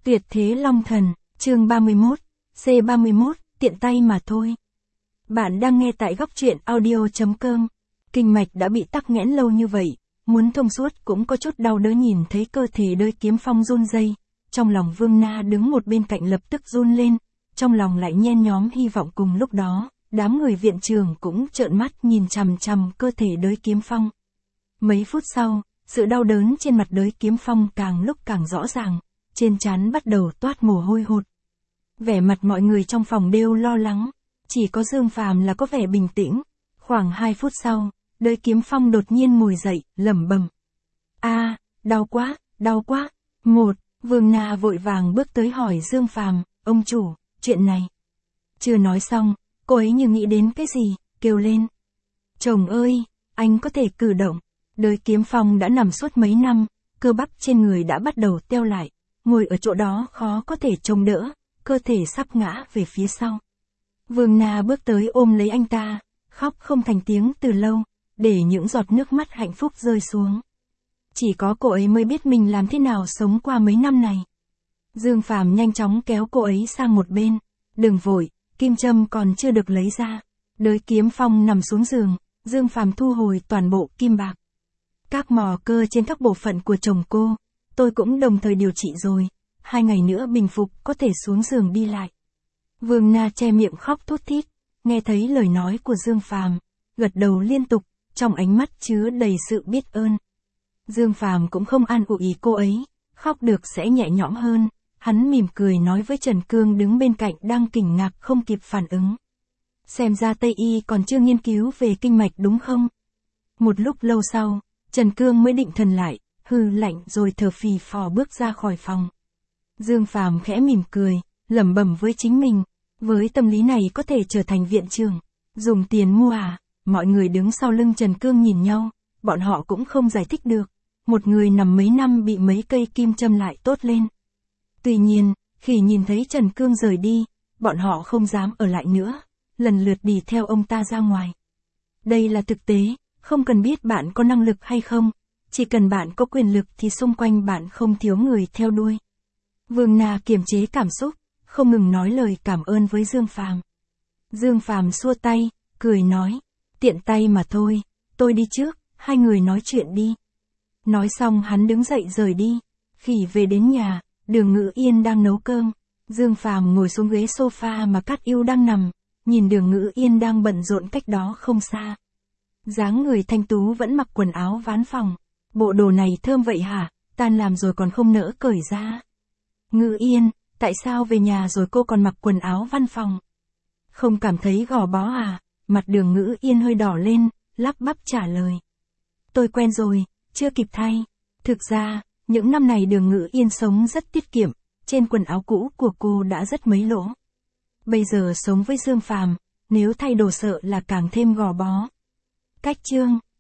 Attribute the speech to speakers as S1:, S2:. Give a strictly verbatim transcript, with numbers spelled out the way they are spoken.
S1: Tuyệt thế Long Thần, chương ba mươi mốt, C ba mươi mốt, tiện tay mà thôi. Bạn đang nghe tại góc truyện audio chấm com. Kinh mạch đã bị tắc nghẽn lâu như vậy, muốn thông suốt cũng có chút đau đớn. Nhìn thấy cơ thể Đới Kiếm Phong run rẩy, trong lòng Vương Na đứng một bên cạnh lập tức run lên, trong lòng lại nhen nhóm hy vọng. Cùng lúc đó, đám người viện trường cũng trợn mắt nhìn chằm chằm cơ thể Đới Kiếm Phong. Mấy phút sau, sự đau đớn trên mặt Đới Kiếm Phong càng lúc càng rõ ràng, trên trán bắt đầu toát mồ hôi hột. Vẻ mặt mọi người trong phòng đều lo lắng, chỉ có Dương Phàm là có vẻ bình tĩnh. Khoảng hai phút sau, Đới Kiếm Phong đột nhiên ngồi dậy, lẩm bẩm: "A, đau quá, đau quá." Một, Vương Na vội vàng bước tới hỏi Dương Phàm: "Ông chủ, chuyện này." Chưa nói xong, cô ấy như nghĩ đến cái gì, kêu lên: "Chồng ơi, anh có thể cử động." Đới Kiếm Phong đã nằm suốt mấy năm, cơ bắp trên người đã bắt đầu teo lại, ngồi ở chỗ đó khó có thể chống đỡ, cơ thể sắp ngã về phía sau. Vương Na bước tới ôm lấy anh ta, khóc không thành tiếng từ lâu, để những giọt nước mắt hạnh phúc rơi xuống. Chỉ có cô ấy mới biết mình làm thế nào sống qua mấy năm này. Dương Phàm nhanh chóng kéo cô ấy sang một bên. "Đừng vội, kim châm còn chưa được lấy ra." Đới Kiếm Phong nằm xuống giường, Dương Phàm thu hồi toàn bộ kim bạc. "Các mò cơ trên các bộ phận của chồng cô, tôi cũng đồng thời điều trị rồi, hai ngày nữa bình phục có thể xuống giường đi lại." Vương Na che miệng khóc thút thít, nghe thấy lời nói của Dương Phàm, gật đầu liên tục, trong ánh mắt chứa đầy sự biết ơn. Dương Phàm cũng không an ủi cô ấy, khóc được sẽ nhẹ nhõm hơn, hắn mỉm cười nói với Trần Cương đứng bên cạnh đang kinh ngạc không kịp phản ứng: "Xem ra Tây Y còn chưa nghiên cứu về kinh mạch đúng không?" Một lúc lâu sau, Trần Cương mới định thần lại, hừ lạnh rồi thở phì phò bước ra khỏi phòng. Dương Phàm khẽ mỉm cười, lẩm bẩm với chính mình, với tâm lý này có thể trở thành viện trưởng, dùng tiền mua à? Mọi người đứng sau lưng Trần Cương nhìn nhau, bọn họ cũng không giải thích được, một người nằm mấy năm bị mấy cây kim châm lại tốt lên. Tuy nhiên, khi nhìn thấy Trần Cương rời đi, bọn họ không dám ở lại nữa, lần lượt đi theo ông ta ra ngoài. Đây là thực tế, không cần biết bạn có năng lực hay không, chỉ cần bạn có quyền lực thì xung quanh bạn không thiếu người theo đuôi. Vương Na kiềm chế cảm xúc, không ngừng nói lời cảm ơn với Dương Phàm. Dương Phàm xua tay, cười nói: "Tiện tay mà thôi, tôi đi trước, hai người nói chuyện đi." Nói xong hắn đứng dậy rời đi. Khi về đến nhà, Đường Ngữ Yên đang nấu cơm. Dương Phàm ngồi xuống ghế sofa mà Cát Yêu đang nằm, nhìn Đường Ngữ Yên đang bận rộn cách đó không xa. Dáng người thanh tú vẫn mặc quần áo ván phòng. "Bộ đồ này thơm vậy hả, tan làm rồi còn không nỡ cởi ra." "Ngữ Yên, tại sao về nhà rồi cô còn mặc quần áo văn phòng? Không cảm thấy gò bó à?" Mặt Đường Ngữ Yên hơi đỏ lên, lắp bắp trả lời: "Tôi quen rồi, chưa kịp thay." Thực ra, những năm này Đường Ngữ Yên sống rất tiết kiệm, trên quần áo cũ của cô đã rất mấy lỗ. Bây giờ sống với Dương Phàm, nếu thay đồ sợ là càng thêm gò bó. Cách chương